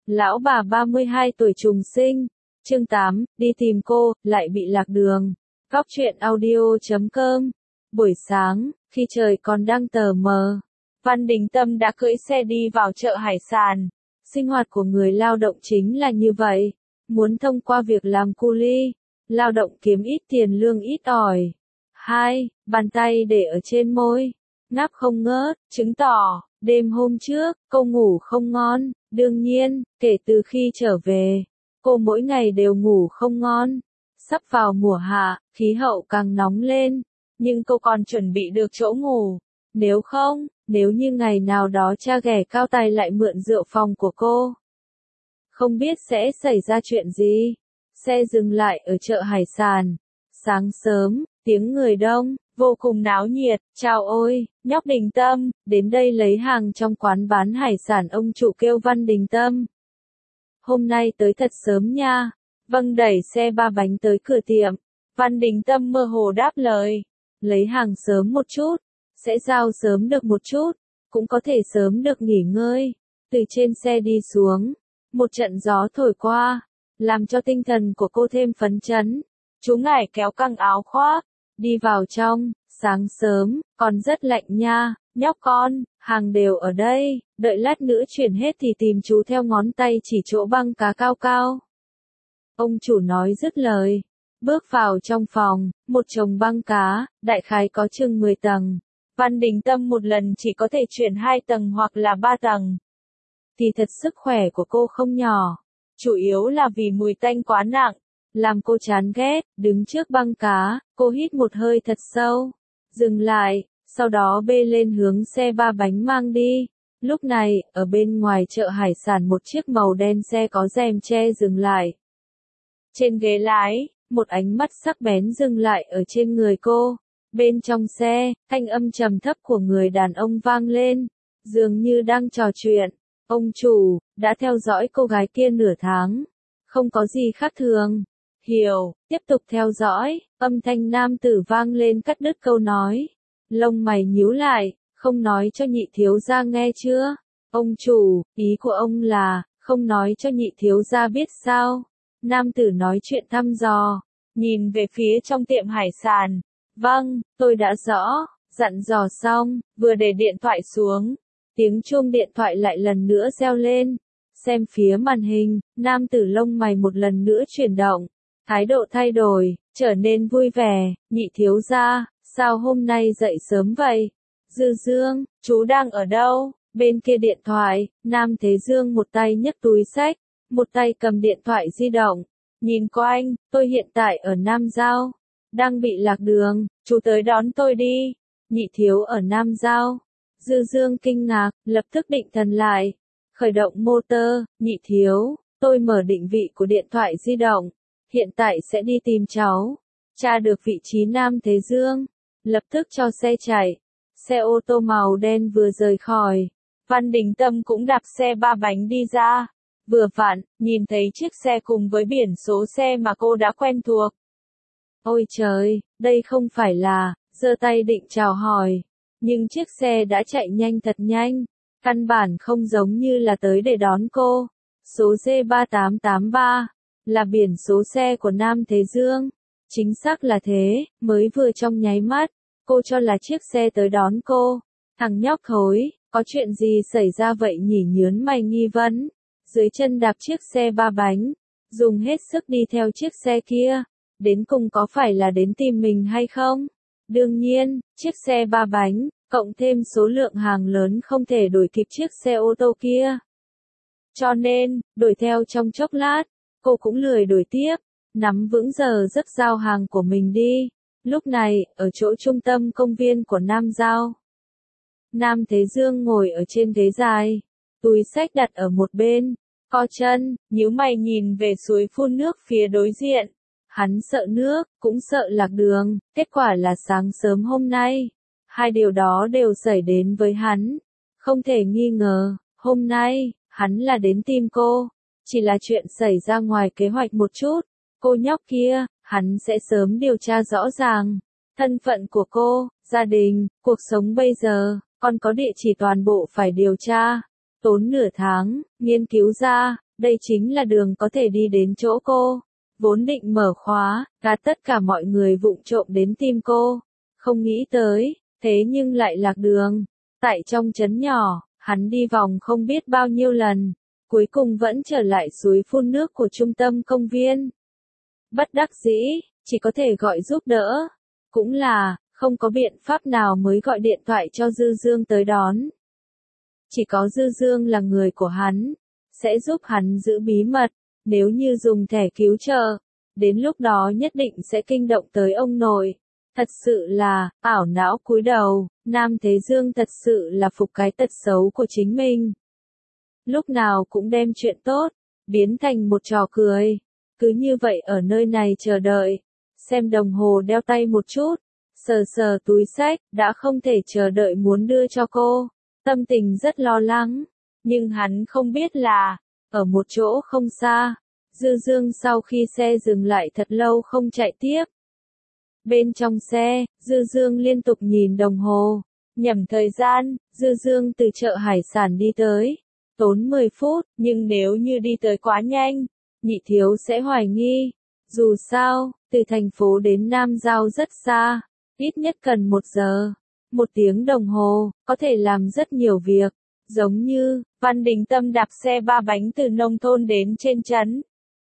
Lão bà 32 tuổi trùng sinh. Chương 8, đi tìm cô, lại bị lạc đường. Góc truyện audio.com. Buổi sáng, khi trời còn đang tờ mờ, Văn Đình Tâm đã cưỡi xe đi vào chợ hải sản. Sinh hoạt của người lao động chính là như vậy. Muốn thông qua việc làm cu li, lao động kiếm ít tiền lương ít ỏi. 2. Bàn tay để ở trên môi, ngáp không ngớt, chứng tỏ, đêm hôm trước, cô ngủ không ngon. Đương nhiên, kể từ khi trở về, cô mỗi ngày đều ngủ không ngon. Sắp vào mùa hạ, khí hậu càng nóng lên, nhưng cô còn chuẩn bị được chỗ ngủ. Nếu như ngày nào đó cha ghẻ cao tài lại mượn rượu phòng của cô, không biết sẽ xảy ra chuyện gì. Xe dừng lại ở chợ hải sản. Sáng sớm, tiếng người đông, vô cùng náo nhiệt. Chào ôi, nhóc Đình Tâm, đến đây lấy hàng trong quán bán hải sản ông chủ kêu Văn Đình Tâm. Hôm nay tới thật sớm nha. Vâng, đẩy xe ba bánh tới cửa tiệm. Văn Đình Tâm mơ hồ đáp lời. Lấy hàng sớm một chút, sẽ giao sớm được một chút, cũng có thể sớm được nghỉ ngơi. Từ trên xe đi xuống, một trận gió thổi qua, làm cho tinh thần của cô thêm phấn chấn. Chú ngải kéo căng áo khoác, đi vào trong. Sáng sớm, còn rất lạnh nha, nhóc con, hàng đều ở đây, đợi lát nữa chuyển hết thì tìm chú theo ngón tay chỉ chỗ băng cá cao cao. Ông chủ nói dứt lời, bước vào trong phòng, một chồng băng cá, đại khái có chừng 10 tầng. Văn Đình Tâm một lần chỉ có thể chuyển 2 tầng hoặc là 3 tầng. Thì thật sức khỏe của cô không nhỏ, chủ yếu là vì mùi tanh quá nặng, làm cô chán ghét. Đứng trước băng cá, cô hít một hơi thật sâu, dừng lại, sau đó bê lên hướng xe ba bánh mang đi. Lúc này, ở bên ngoài chợ hải sản một chiếc màu đen xe có rèm che dừng lại. Trên ghế lái, một ánh mắt sắc bén dừng lại ở trên người cô. Bên trong xe, thanh âm trầm thấp của người đàn ông vang lên, dường như đang trò chuyện. Ông chủ, đã theo dõi cô gái kia nửa tháng. Không có gì khác thường. Hiểu, tiếp tục theo dõi. Âm thanh nam tử vang lên cắt đứt câu nói. Lông mày nhíu lại, không nói cho nhị thiếu gia nghe chưa? Ông chủ, ý của ông là, không nói cho nhị thiếu gia biết sao? Nam tử nói chuyện thăm dò, nhìn về phía trong tiệm hải sản. Vâng, tôi đã rõ. Dặn dò xong, vừa để điện thoại xuống, tiếng chuông điện thoại lại lần nữa reo lên. Xem phía màn hình, nam tử lông mày một lần nữa chuyển động, thái độ thay đổi, trở nên vui vẻ. Nhị thiếu gia, sao hôm nay dậy sớm vậy? Dư Dương, chú đang ở đâu? Bên kia điện thoại, Nam Thế Dương một tay nhấc túi xách, một tay cầm điện thoại di động. Nhìn quanh, tôi hiện tại ở Nam Giao, đang bị lạc đường, chú tới đón tôi đi. Nhị thiếu ở Nam Giao. Dư Dương kinh ngạc, lập tức định thần lại. Khởi động motor. Nhị thiếu, tôi mở định vị của điện thoại di động, hiện tại sẽ đi tìm cháu. Tra được vị trí Nam Thế Dương, lập tức cho xe chạy. Xe ô tô màu đen vừa rời khỏi, Văn Đình Tâm cũng đạp xe ba bánh đi ra. Vừa vặn, nhìn thấy chiếc xe cùng với biển số xe mà cô đã quen thuộc. Ôi trời, đây không phải là, giơ tay định chào hỏi. Nhưng chiếc xe đã chạy nhanh thật nhanh, căn bản không giống như là tới để đón cô. Số G3883, là biển số xe của Nam Thế Dương. Chính xác là thế, mới vừa trong nháy mắt, cô cho là chiếc xe tới đón cô. Thằng nhóc thối, có chuyện gì xảy ra vậy nhỉ, nhớn mày nghi vấn. Dưới chân đạp chiếc xe ba bánh, dùng hết sức đi theo chiếc xe kia. Đến cùng có phải là đến tìm mình hay không? Đương nhiên, chiếc xe ba bánh, cộng thêm số lượng hàng lớn không thể đuổi kịp chiếc xe ô tô kia. Cho nên, đuổi theo trong chốc lát, cô cũng lười đuổi tiếp, nắm vững giờ giấc giao hàng của mình đi. Lúc này, ở chỗ trung tâm công viên của Nam Giao, Nam Thế Dương ngồi ở trên ghế dài, túi xách đặt ở một bên, co chân, nhíu mày nhìn về suối phun nước phía đối diện. Hắn sợ nước, cũng sợ lạc đường. Kết quả là sáng sớm hôm nay, hai điều đó đều xảy đến với hắn. Không thể nghi ngờ, hôm nay, hắn là đến tìm cô. Chỉ là chuyện xảy ra ngoài kế hoạch một chút. Cô nhóc kia, hắn sẽ sớm điều tra rõ ràng. Thân phận của cô, gia đình, cuộc sống bây giờ, còn có địa chỉ toàn bộ phải điều tra. Tốn nửa tháng, nghiên cứu ra, đây chính là đường có thể đi đến chỗ cô. Vốn định mở khóa, gạt tất cả mọi người vụng trộm đến tìm cô. Không nghĩ tới, thế nhưng lại lạc đường. Tại trong trấn nhỏ, hắn đi vòng không biết bao nhiêu lần. Cuối cùng vẫn trở lại suối phun nước của trung tâm công viên. Bất đắc dĩ, chỉ có thể gọi giúp đỡ. Cũng là, không có biện pháp nào mới gọi điện thoại cho Dư Dương tới đón. Chỉ có Dư Dương là người của hắn, sẽ giúp hắn giữ bí mật, nếu như dùng thẻ cứu trợ, đến lúc đó nhất định sẽ kinh động tới ông nội. Thật sự là, ảo não cúi đầu, Nam Thế Dương thật sự là phục cái tật xấu của chính mình. Lúc nào cũng đem chuyện tốt, biến thành một trò cười. Cứ như vậy ở nơi này chờ đợi, xem đồng hồ đeo tay một chút, sờ sờ túi xách, đã không thể chờ đợi muốn đưa cho cô. Tâm tình rất lo lắng, nhưng hắn không biết là, ở một chỗ không xa, Dư Dương sau khi xe dừng lại thật lâu không chạy tiếp. Bên trong xe, Dư Dương liên tục nhìn đồng hồ, nhẩm thời gian, Dư Dương từ chợ hải sản đi tới, tốn 10 phút, nhưng nếu như đi tới quá nhanh, Nhị Thiếu sẽ hoài nghi. Dù sao, từ thành phố đến Nam Giao rất xa, ít nhất cần 1 giờ. 1 tiếng đồng hồ, có thể làm rất nhiều việc, giống như, Văn Đình Tâm đạp xe 3 bánh từ nông thôn đến trên trấn.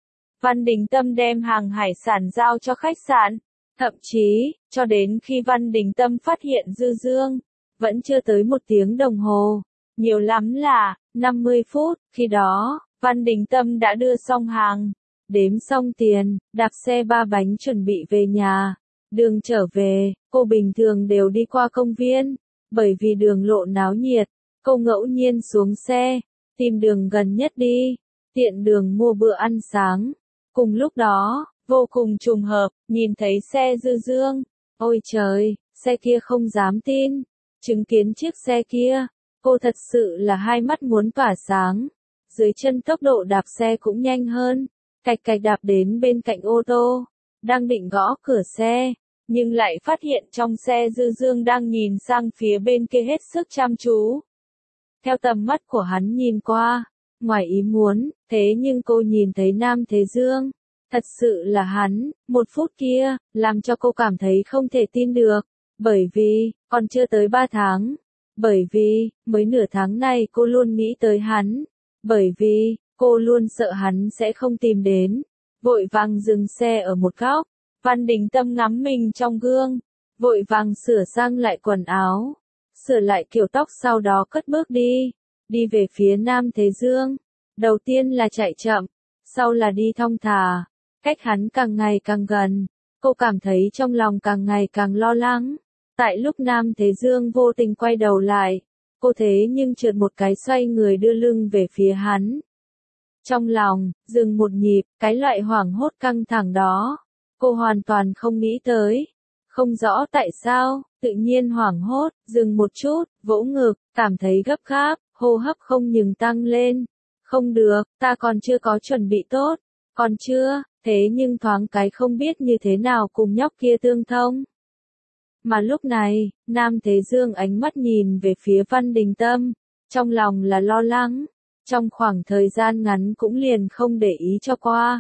Văn Đình Tâm đem hàng hải sản giao cho khách sạn, thậm chí, cho đến khi Văn Đình Tâm phát hiện Dư Dương, vẫn chưa tới 1 tiếng đồng hồ, nhiều lắm là, 50 phút, khi đó, Văn Đình Tâm đã đưa xong hàng, đếm xong tiền, đạp xe 3 bánh chuẩn bị về nhà. Đường trở về, cô bình thường đều đi qua công viên, bởi vì đường lộ náo nhiệt, cô ngẫu nhiên xuống xe, tìm đường gần nhất đi, tiện đường mua bữa ăn sáng. Cùng lúc đó, vô cùng trùng hợp, nhìn thấy xe Dư Dương. Ôi trời, xe kia không dám tin, chứng kiến chiếc xe kia, cô thật sự là hai mắt muốn tỏa sáng. Dưới chân tốc độ đạp xe cũng nhanh hơn, cạch cạch đạp đến bên cạnh ô tô, đang định gõ cửa xe, nhưng lại phát hiện trong xe Dư Dương đang nhìn sang phía bên kia hết sức chăm chú. Theo tầm mắt của hắn nhìn qua, ngoài ý muốn, thế nhưng cô nhìn thấy Nam Thế Dương. Thật sự là hắn, 1 phút kia, làm cho cô cảm thấy không thể tin được, bởi vì, còn chưa tới 3 tháng. Bởi vì, mới nửa tháng này cô luôn nghĩ tới hắn. Bởi vì, cô luôn sợ hắn sẽ không tìm đến. Vội vàng dừng xe ở một góc. Văn Đình Tâm ngắm mình trong gương, vội vàng sửa sang lại quần áo, sửa lại kiểu tóc sau đó cất bước đi về phía Nam Thế Dương. Đầu tiên là chạy chậm, sau là đi thong thả, cách hắn càng ngày càng gần, cô cảm thấy trong lòng càng ngày càng lo lắng. Tại lúc Nam Thế Dương vô tình quay đầu lại, cô thế nhưng trượt một cái xoay người đưa lưng về phía hắn. Trong lòng, dừng một nhịp, cái loại hoảng hốt căng thẳng đó. Cô hoàn toàn không nghĩ tới. Không rõ tại sao, tự nhiên hoảng hốt, dừng một chút, vỗ ngực, cảm thấy gấp gáp, hô hấp không ngừng tăng lên. Không được, ta còn chưa có chuẩn bị tốt. Còn chưa, thế nhưng thoáng cái không biết như thế nào cùng nhóc kia tương thông. Mà lúc này, Nam Thế Dương ánh mắt nhìn về phía Văn Đình Tâm, trong lòng là lo lắng. Trong khoảng thời gian ngắn cũng liền không để ý cho qua.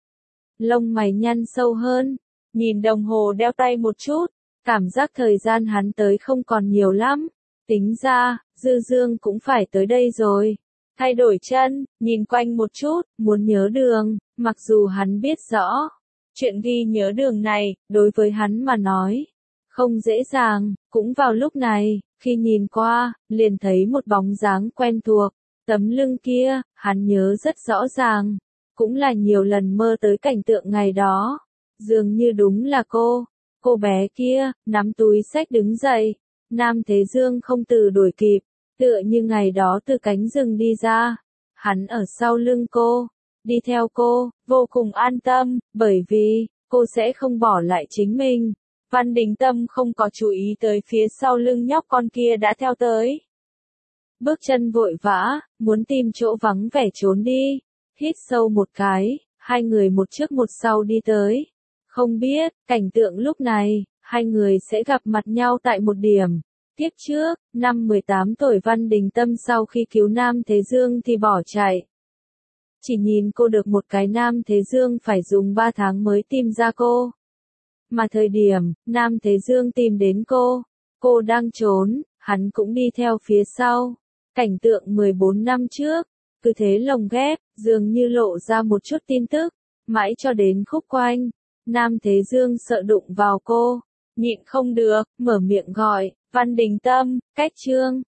Lông mày nhăn sâu hơn, nhìn đồng hồ đeo tay một chút, cảm giác thời gian hắn tới không còn nhiều lắm. Tính ra, Dư Dương cũng phải tới đây rồi. Thay đổi chân, nhìn quanh một chút, muốn nhớ đường, mặc dù hắn biết rõ. Chuyện ghi nhớ đường này, đối với hắn mà nói, không dễ dàng. Cũng vào lúc này, khi nhìn qua, liền thấy một bóng dáng quen thuộc. Tấm lưng kia, hắn nhớ rất rõ ràng. Cũng là nhiều lần mơ tới cảnh tượng ngày đó. Dường như đúng là cô bé kia, nắm túi xách đứng dậy. Nam Thế Dương không từ đuổi kịp, tựa như ngày đó từ cánh rừng đi ra. Hắn ở sau lưng cô, đi theo cô, vô cùng an tâm, bởi vì, cô sẽ không bỏ lại chính mình. Văn Đình Tâm không có chú ý tới phía sau lưng nhóc con kia đã theo tới. Bước chân vội vã, muốn tìm chỗ vắng vẻ trốn đi. Hít sâu một cái, hai người một trước một sau đi tới. Không biết, cảnh tượng lúc này, hai người sẽ gặp mặt nhau tại một điểm. Tiếp trước, năm 18 tuổi Văn Đình Tâm sau khi cứu Nam Thế Dương thì bỏ chạy. Chỉ nhìn cô được một cái Nam Thế Dương phải dùng 3 tháng mới tìm ra cô. Mà thời điểm, Nam Thế Dương tìm đến cô đang trốn, hắn cũng đi theo phía sau. Cảnh tượng 14 năm trước, cứ thế lồng ghép, dường như lộ ra một chút tin tức, mãi cho đến khúc quanh. Nam Thế Dương sợ đụng vào cô, nhịn không được, mở miệng gọi, Văn Đình Tâm, cách Trương.